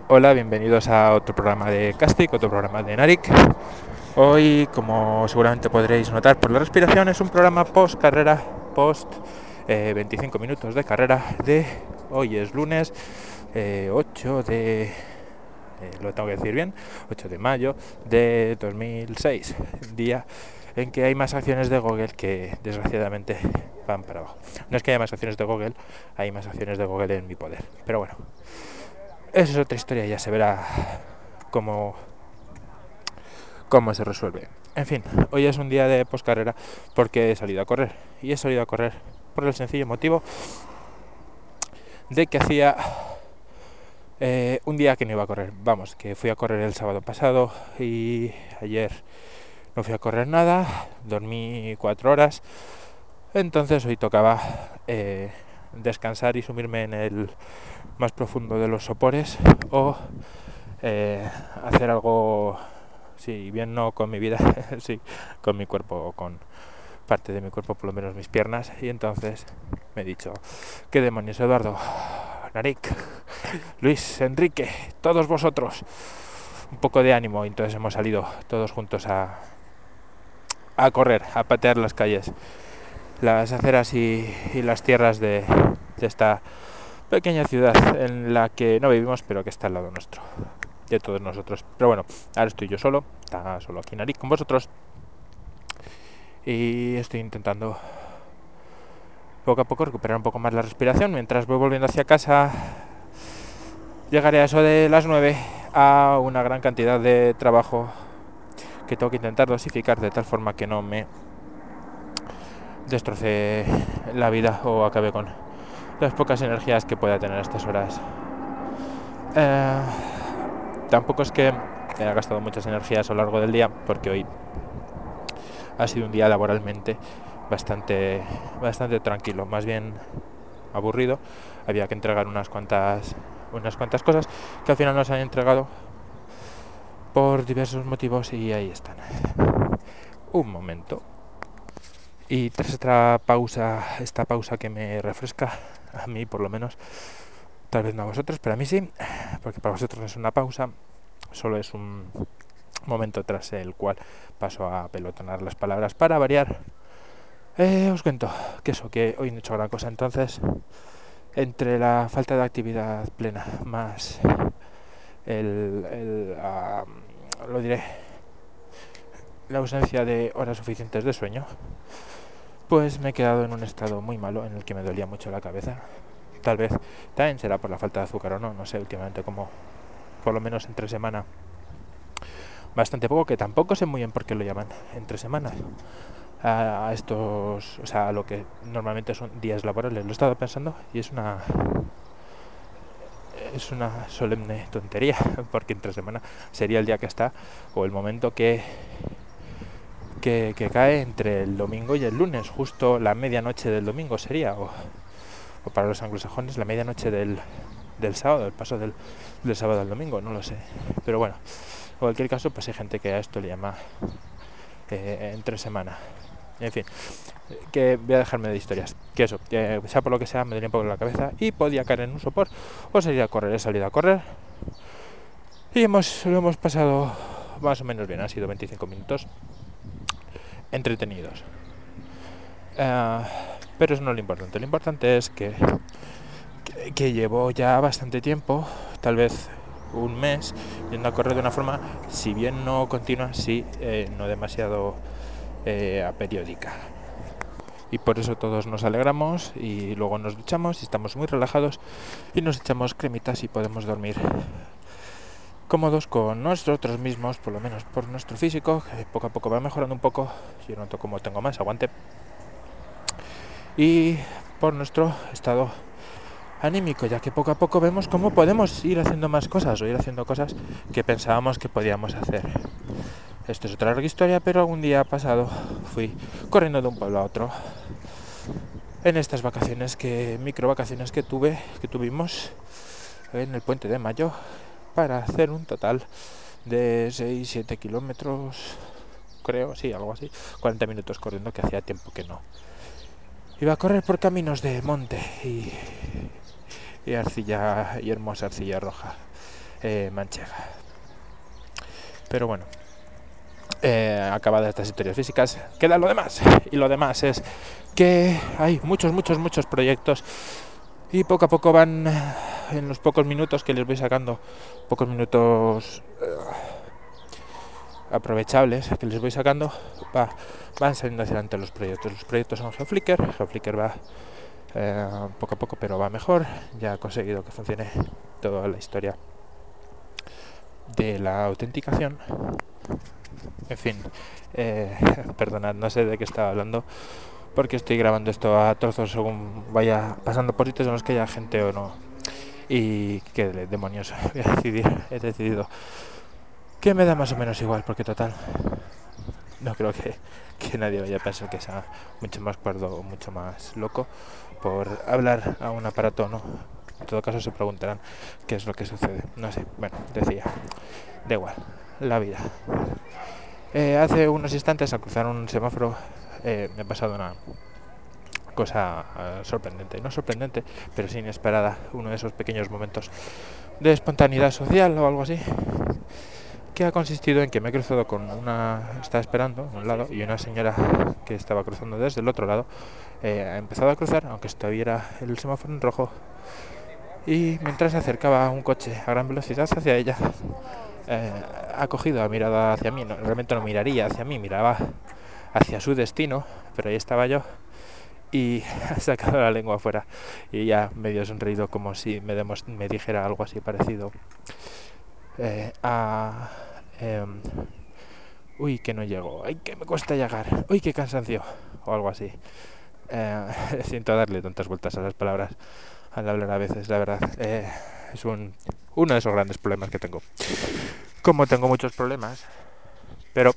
Hola, bienvenidos a otro programa de Castic, otro programa de Narik. Hoy, como seguramente podréis notar por la respiración, es un programa post carrera, post 25 minutos de carrera de hoy es lunes 8 de... lo tengo que decir bien, 8 de mayo de 2006, día en que hay más acciones de Google que desgraciadamente van para abajo. No es que haya más acciones de Google, hay más acciones de Google en mi poder, pero bueno. Esa es otra historia, ya se verá cómo se resuelve. En fin, hoy es un día de poscarrera porque he salido a correr. Y he salido a correr por el sencillo motivo de que hacía un día que no iba a correr. Vamos, que fui a correr el sábado pasado y ayer no fui a correr nada, dormí 4 horas. Entonces hoy tocaba descansar y sumirme en el más profundo de los sopores o hacer algo, sí, bien no con mi vida, sí, con mi cuerpo, con parte de mi cuerpo, por lo menos mis piernas. Y entonces me he dicho, ¿qué demonios, Eduardo, Narik, Luis, Enrique, todos vosotros? Un poco de ánimo. Y entonces hemos salido todos juntos a correr, a patear las calles, las aceras y las tierras de esta pequeña ciudad en la que no vivimos, pero que está al lado nuestro, de todos nosotros. Pero bueno, ahora estoy yo solo, está solo aquí Narik con vosotros, y estoy intentando poco a poco recuperar un poco más la respiración. Mientras voy volviendo hacia casa, llegaré a eso de las 9 a una gran cantidad de trabajo que tengo que intentar dosificar de tal forma que no me destroce la vida o acabe con las pocas energías que pueda tener a estas horas. Tampoco es que haya gastado muchas energías a lo largo del día, porque hoy ha sido un día laboralmente bastante tranquilo, más bien aburrido. Había que entregar unas cuantas cosas que al final no se han entregado por diversos motivos y ahí están. Un momento. Y tras esta pausa que me refresca, a mí por lo menos, tal vez no a vosotros, pero a mí sí, porque para vosotros no es una pausa, solo es un momento tras el cual paso a pelotonar las palabras para variar. Os cuento que hoy no he hecho gran cosa. Entonces, entre la falta de actividad plena más lo diré, la ausencia de horas suficientes de sueño, pues me he quedado en un estado muy malo en el que me dolía mucho la cabeza. Tal vez también será por la falta de azúcar o no sé, últimamente como por lo menos entre semana bastante poco, que tampoco sé muy bien por qué lo llaman entre semanas a estos, o sea, a lo que normalmente son días laborales. Lo he estado pensando y es una solemne tontería, porque entre semana sería el día que está, o el momento que cae entre el domingo y el lunes, justo la medianoche del domingo sería, o para los anglosajones la medianoche del sábado, el paso del sábado al domingo, no lo sé, pero bueno, en cualquier caso, pues hay gente que a esto le llama entre semana. En fin, que voy a dejarme de historias. Que eso, sea por lo que sea, me dolía un poco la cabeza y podía caer en un sopor o salir a correr. He salido a correr y lo hemos pasado más o menos bien. Han sido 25 minutos entretenidos. Pero eso no es lo importante. Lo importante es que llevo ya bastante tiempo, tal vez un mes, yendo a correr de una forma, si bien no continua, sí no demasiado periódica. Y por eso todos nos alegramos y luego nos duchamos y estamos muy relajados y nos echamos cremitas y podemos dormir cómodos con nosotros mismos, por lo menos por nuestro físico, que poco a poco va mejorando un poco. Yo noto como tengo más aguante, y por nuestro estado anímico, ya que poco a poco vemos cómo podemos ir haciendo más cosas o ir haciendo cosas que pensábamos que podíamos hacer. Esto es otra larga historia, pero algún día pasado fui corriendo de un pueblo a otro en estas micro vacaciones que tuvimos en el puente de mayo, para hacer un total de 6-7 kilómetros, creo, sí, algo así, 40 minutos corriendo, que hacía tiempo que no iba a correr por caminos de monte y arcilla, y hermosa arcilla roja. manchega. Pero bueno, acabadas estas historias físicas, queda lo demás. Y lo demás es que hay muchos proyectos y poco a poco van, en los pocos minutos que les voy sacando, pocos minutos aprovechables que les voy sacando, van saliendo hacia adelante los proyectos. Los proyectos son GeoFlickr va poco a poco, pero va mejor. Ya he conseguido que funcione toda la historia de la autenticación. En fin, perdonad, no sé de qué estaba hablando, porque estoy grabando esto a trozos según vaya pasando por sitios en los que haya gente o no. Y qué demonios, he decidido que me da más o menos igual, porque total, no creo que nadie vaya a pensar que sea mucho más cuerdo o mucho más loco por hablar a un aparato, ¿no? En todo caso se preguntarán qué es lo que sucede. No sé, bueno, decía, da igual, la vida. Hace unos instantes al cruzar un semáforo me ha pasado una cosa sorprendente, no sorprendente, pero sí inesperada, uno de esos pequeños momentos de espontaneidad social o algo así, que ha consistido en que me he cruzado con estaba esperando a un lado, y una señora que estaba cruzando desde el otro lado ha empezado a cruzar, aunque estuviera el semáforo en rojo, y mientras se acercaba un coche a gran velocidad hacia ella, ha cogido la mirada hacia mí. Realmente no miraría hacia mí, miraba hacia su destino, pero ahí estaba yo, y ha sacado la lengua afuera y ya medio sonreído, como si me dijera algo así parecido uy, que no llego, ay, que me cuesta llegar, uy, qué cansancio, o algo así. Siento darle tantas vueltas a las palabras al hablar a veces, la verdad. Es uno de esos grandes problemas que tengo. Como tengo muchos problemas, pero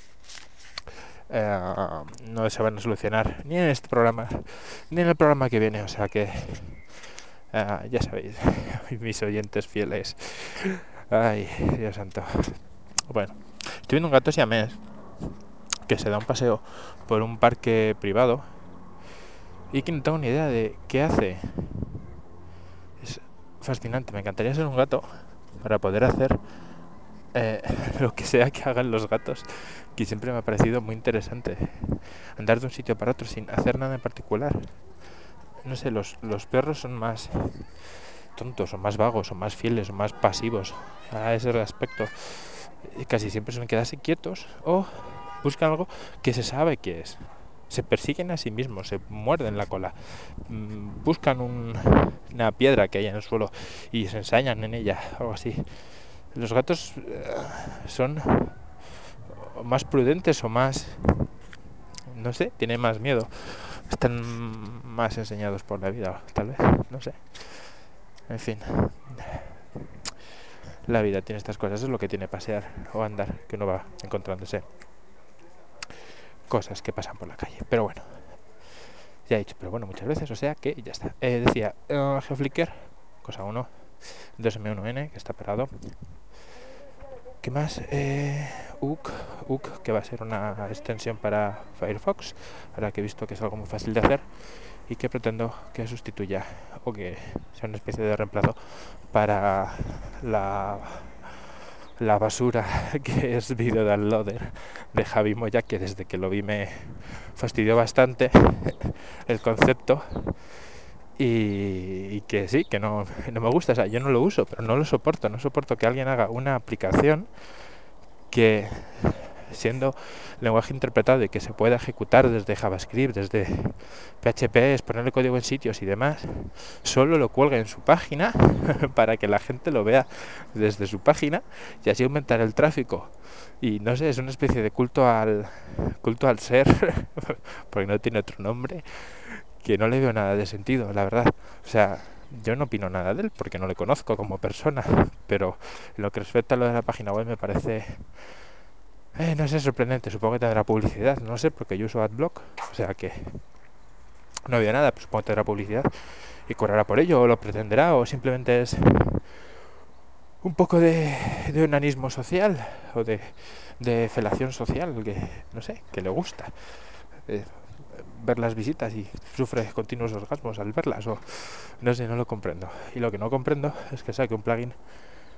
no se van a solucionar ni en este programa ni en el programa que viene, o sea que ya sabéis, mis oyentes fieles. Ay, Dios santo. Bueno, estoy viendo un gato siamés que se da un paseo por un parque privado y que no tengo ni idea de qué hace. Es fascinante, me encantaría ser un gato para poder hacer lo que sea que hagan los gatos, que siempre me ha parecido muy interesante. Andar de un sitio para otro sin hacer nada en particular. No sé, los perros son más tontos, o más vagos, o más fieles, o más pasivos a ese aspecto. Casi siempre suelen quedarse quietos o buscan algo que se sabe que es. Se persiguen a sí mismos, se muerden la cola, buscan una piedra que hay en el suelo y se ensañan en ella, algo así. Los gatos son más prudentes o más, no sé, tienen más miedo, están más enseñados por la vida, tal vez, no sé. En fin, la vida tiene estas cosas, es lo que tiene pasear o andar, que uno va encontrándose cosas que pasan por la calle. Pero bueno, ya he dicho, pero bueno, muchas veces, o sea que ya está. Decía, GeoFlickr, cosa 1, 2M1N, que está parado. ¿Qué más? Ook, que va a ser una extensión para Firefox, ahora que he visto que es algo muy fácil de hacer y que pretendo que sustituya o que sea una especie de reemplazo para la basura que es Video Downloader de Javi Moya, que desde que lo vi me fastidió bastante el concepto y que sí, que no me gusta. O sea, yo no lo uso, pero no soporto que alguien haga una aplicación que, siendo lenguaje interpretado y que se pueda ejecutar desde JavaScript, desde PHP, ponerle código en sitios y demás, solo lo cuelga en su página para que la gente lo vea desde su página y así aumentar el tráfico. Y no sé, es una especie de culto al ser porque no tiene otro nombre, que no le veo nada de sentido, la verdad. O sea, yo no opino nada de él porque no le conozco como persona, pero en lo que respecta a lo de la página web me parece no sé, sorprendente. Supongo que tendrá publicidad, no sé, porque yo uso AdBlock, o sea que no veo nada, pero supongo que tendrá publicidad y cobrará por ello, o lo pretenderá, o simplemente es un poco de onanismo social o de felación social, que no sé, que le gusta ver las visitas y sufre continuos orgasmos al verlas, o no sé, no lo comprendo. Y lo que no comprendo es que saque un plugin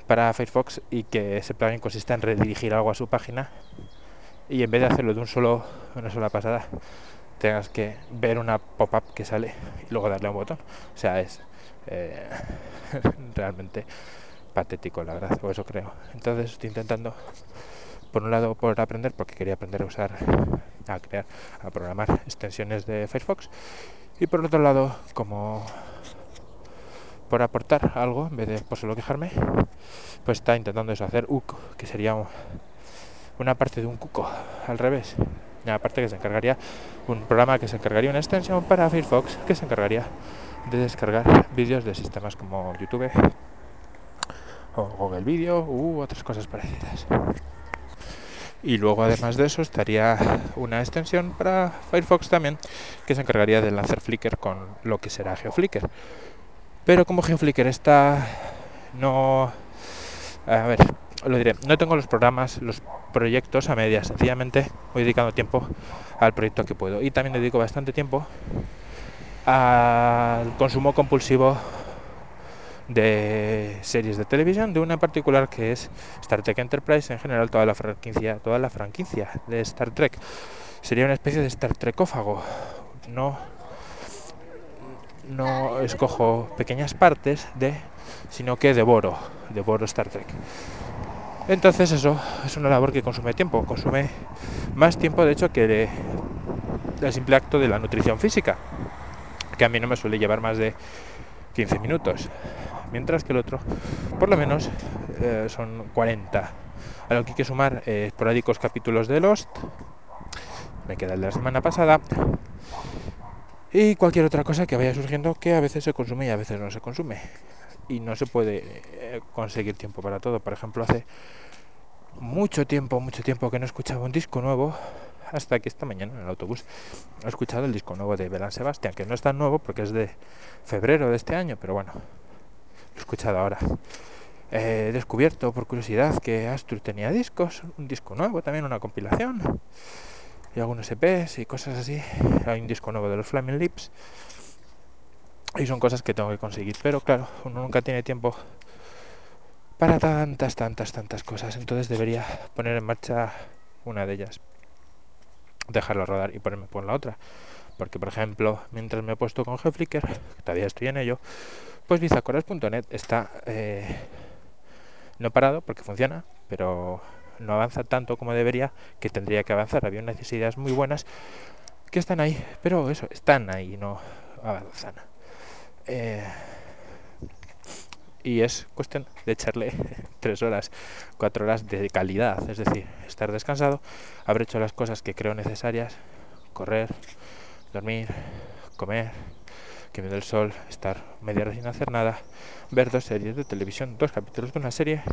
para Firefox, y que ese plugin consiste en redirigir algo a su página, y en vez de hacerlo de una sola pasada, tengas que ver una pop-up que sale y luego darle a un botón. O sea, es realmente patético, la verdad, o eso creo. Entonces estoy intentando, por un lado, por aprender, porque quería aprender a programar extensiones de Firefox, y por otro lado, como por aportar algo en vez de por solo quejarme, pues está intentando eso, hacer UC, que sería una parte de un cuco, al revés. Una parte que se encargaría, un programa que se encargaría, una extensión para Firefox que se encargaría de descargar vídeos de sistemas como YouTube o Google Video u otras cosas parecidas. Y luego, además de eso, estaría una extensión para Firefox también, que se encargaría de lanzar Flickr con lo que será GeoFlickr. Pero como GeoFlickr lo diré, no tengo los proyectos a medias, sencillamente voy dedicando tiempo al proyecto que puedo. Y también dedico bastante tiempo al consumo compulsivo de series de televisión, de una en particular que es Star Trek Enterprise. En general toda la franquicia de Star Trek sería una especie de Star Trekófago. No escojo pequeñas partes sino que devoro Star Trek. Entonces eso es una labor que consume más tiempo de hecho que el simple acto de la nutrición física, que a mí no me suele llevar más de 15 minutos, mientras que el otro por lo menos son 40. A lo que hay que sumar esporádicos capítulos de Lost, me queda el de la semana pasada, y cualquier otra cosa que vaya surgiendo, que a veces se consume y a veces no se consume, y no se puede conseguir tiempo para todo. Por ejemplo, hace mucho tiempo que no escuchaba un disco nuevo, hasta que esta mañana en el autobús he escuchado el disco nuevo de Belán Sebastián, que no es tan nuevo porque es de febrero de este año, pero bueno, lo he escuchado ahora. He descubierto por curiosidad que Astur tenía un disco nuevo, también una compilación, y algunos EPs y cosas así. Hay un disco nuevo de los Flaming Lips, y son cosas que tengo que conseguir, pero claro, uno nunca tiene tiempo para tantas cosas. Entonces debería poner en marcha una de ellas, dejarlo rodar y ponerme por la otra. Porque, por ejemplo, mientras me he puesto con GeoFlickr, todavía estoy en ello, pues bizacoras.net está no parado porque funciona, pero no avanza tanto como debería, que tendría que avanzar. Había unas ideas muy buenas que están ahí, pero eso, están ahí, no avanzan. Y es cuestión de echarle 3 horas, 4 horas de calidad, es decir, estar descansado, haber hecho las cosas que creo necesarias, correr, dormir, comer, que me dé el sol, estar media hora sin hacer nada, ver 2 series de televisión, 2 capítulos de una serie,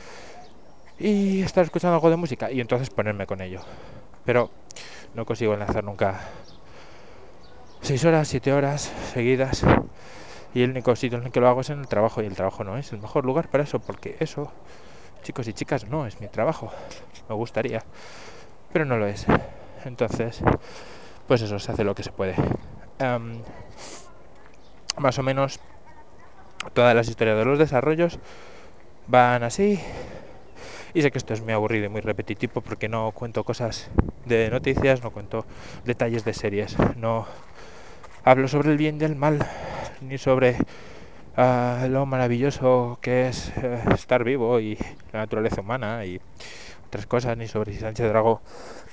y estar escuchando algo de música, y entonces ponerme con ello. Pero no consigo enlazar nunca 6 horas, 7 horas seguidas, y el único sitio en el que lo hago es en el trabajo, y el trabajo no es el mejor lugar para eso, porque eso, chicos y chicas, no es mi trabajo. Me gustaría, pero no lo es. Entonces, pues eso, se hace lo que se puede. Más o menos todas las historias de los desarrollos van así, y sé que esto es muy aburrido y muy repetitivo porque no cuento cosas de noticias, no cuento detalles de series, no hablo sobre el bien y el mal, ni sobre lo maravilloso que es estar vivo y la naturaleza humana y otras cosas, ni sobre si Sánchez Dragó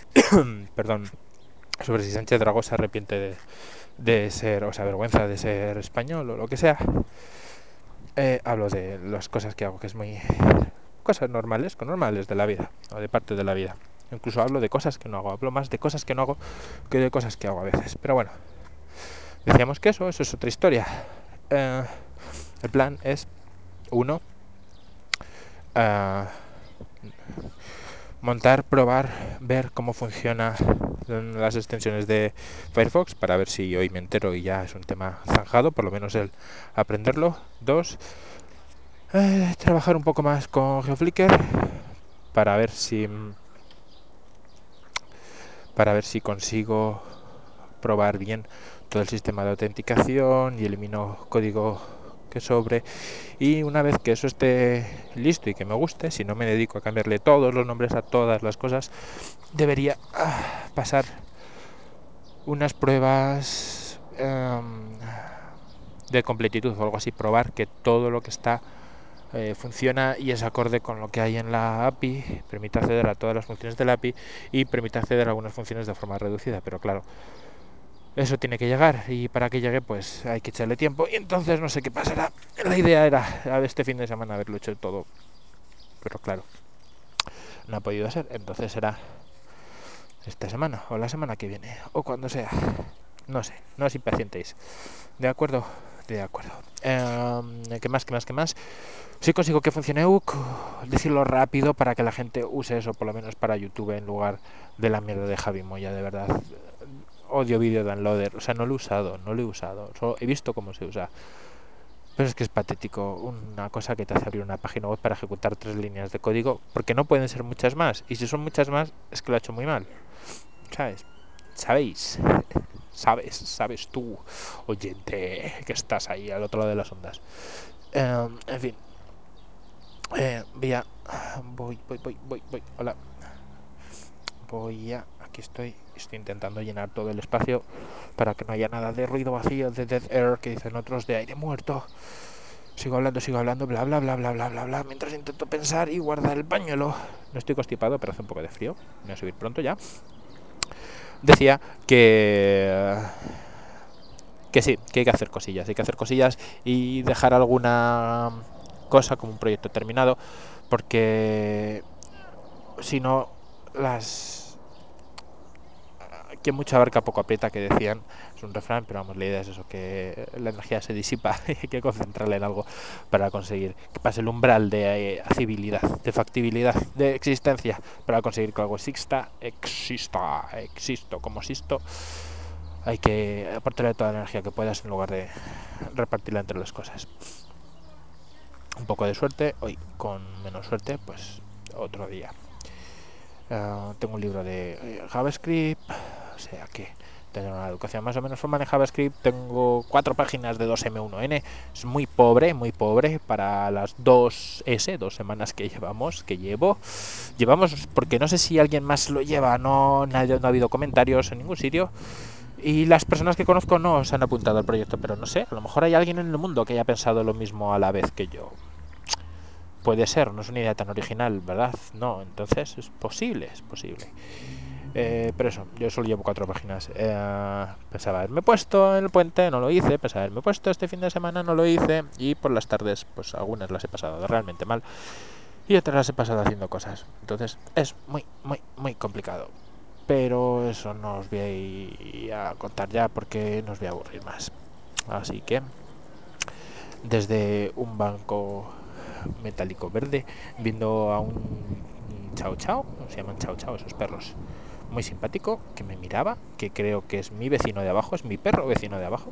sobre si Sánchez Dragó se arrepiente de ser, o se avergüenza de ser español o lo que sea. Hablo de las cosas que hago, que es muy cosas normales de la vida, o de parte de la vida. Incluso hablo de cosas que no hago, hablo más de cosas que no hago que de cosas que hago a veces. Pero bueno, decíamos que eso es otra historia. El plan es montar, probar, ver cómo funcionan las extensiones de Firefox, para ver si hoy me entero y ya es un tema zanjado, por lo menos el aprenderlo. 2, trabajar un poco más con GeoFlickr para ver si consigo probar bien todo el sistema de autenticación y elimino código que sobre, y una vez que eso esté listo y que me guste, si no me dedico a cambiarle todos los nombres a todas las cosas, debería pasar unas pruebas de completitud o algo así, probar que todo lo que está funciona y es acorde con lo que hay en la API, permite acceder a todas las funciones de la API y permite acceder a algunas funciones de forma reducida, pero claro, eso tiene que llegar y para que llegue pues hay que echarle tiempo y entonces no sé qué pasará. La idea era este fin de semana haberlo hecho todo, pero claro, no ha podido ser, entonces será esta semana o la semana que viene o cuando sea, no sé, no os impacientéis. ¿De acuerdo? De acuerdo. ¿Qué más? Si consigo que funcione UC, decirlo rápido para que la gente use eso, por lo menos para YouTube, en lugar de la mierda de Javi Moya, de verdad. Odio Video Downloader, o sea, no lo he usado, solo he visto cómo se usa. Pero es que es patético, una cosa que te hace abrir una página web para ejecutar 3 líneas de código, porque no pueden ser muchas más, y si son muchas más, es que lo ha hecho muy mal. ¿Sabéis? Sabes tú, oyente, que estás ahí al otro lado de las ondas. En fin. Voy. Hola. Aquí estoy intentando llenar todo el espacio para que no haya nada de ruido vacío, de dead air, que dicen otros, de aire muerto. Sigo hablando, bla, mientras intento pensar y guardar el pañuelo. No estoy constipado, pero hace un poco de frío. Voy a subir pronto ya. Decía que sí, que hay que hacer cosillas y dejar alguna cosa como un proyecto terminado, porque si no, que mucha abarca poco aprieta, que decían, es un refrán, pero vamos, la idea es eso, que la energía se disipa y hay que concentrarla en algo para conseguir que pase el umbral de hacibilidad, de factibilidad, de existencia, para conseguir que algo exista como existo. Hay que aportarle toda la energía que puedas en lugar de repartirla entre las cosas. Un poco de suerte, hoy con menos suerte, pues otro día. Tengo un libro de JavaScript, o sea que tener una educación más o menos formal en JavaScript. Tengo 4 páginas de 2M1N, es muy pobre para las 2 semanas que llevamos, porque no sé si alguien más lo lleva, no ha habido comentarios en ningún sitio. Y las personas que conozco no se han apuntado al proyecto, pero no sé, a lo mejor hay alguien en el mundo que haya pensado lo mismo a la vez que yo. Puede ser, no es una idea tan original, ¿verdad? No, entonces es posible. Pero eso, yo solo llevo 4 páginas. Pensaba haberme puesto en el puente, no lo hice. Pensaba haberme puesto este fin de semana, no lo hice. Y por las tardes, pues algunas las he pasado realmente mal y otras las he pasado haciendo cosas. Entonces es muy complicado. Pero eso no os voy a contar ya porque no os voy a aburrir más. Así que desde un banco metálico verde, viendo a un chao chao, se llaman chao chao esos perros, muy simpático, que me miraba, que creo que es mi vecino de abajo, es mi perro vecino de abajo,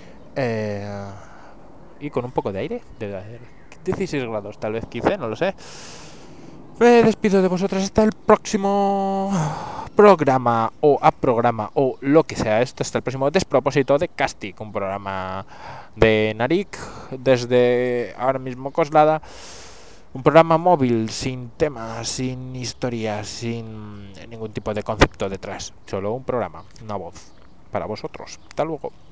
y con un poco de aire, de 16 grados, tal vez 15, no lo sé. Me despido de vosotros hasta el próximo programa o lo que sea esto, hasta el próximo despropósito de Castic, un programa de Narik desde ahora mismo Coslada, un programa móvil sin temas, sin historias, sin ningún tipo de concepto detrás, solo un programa, una voz para vosotros. Hasta luego.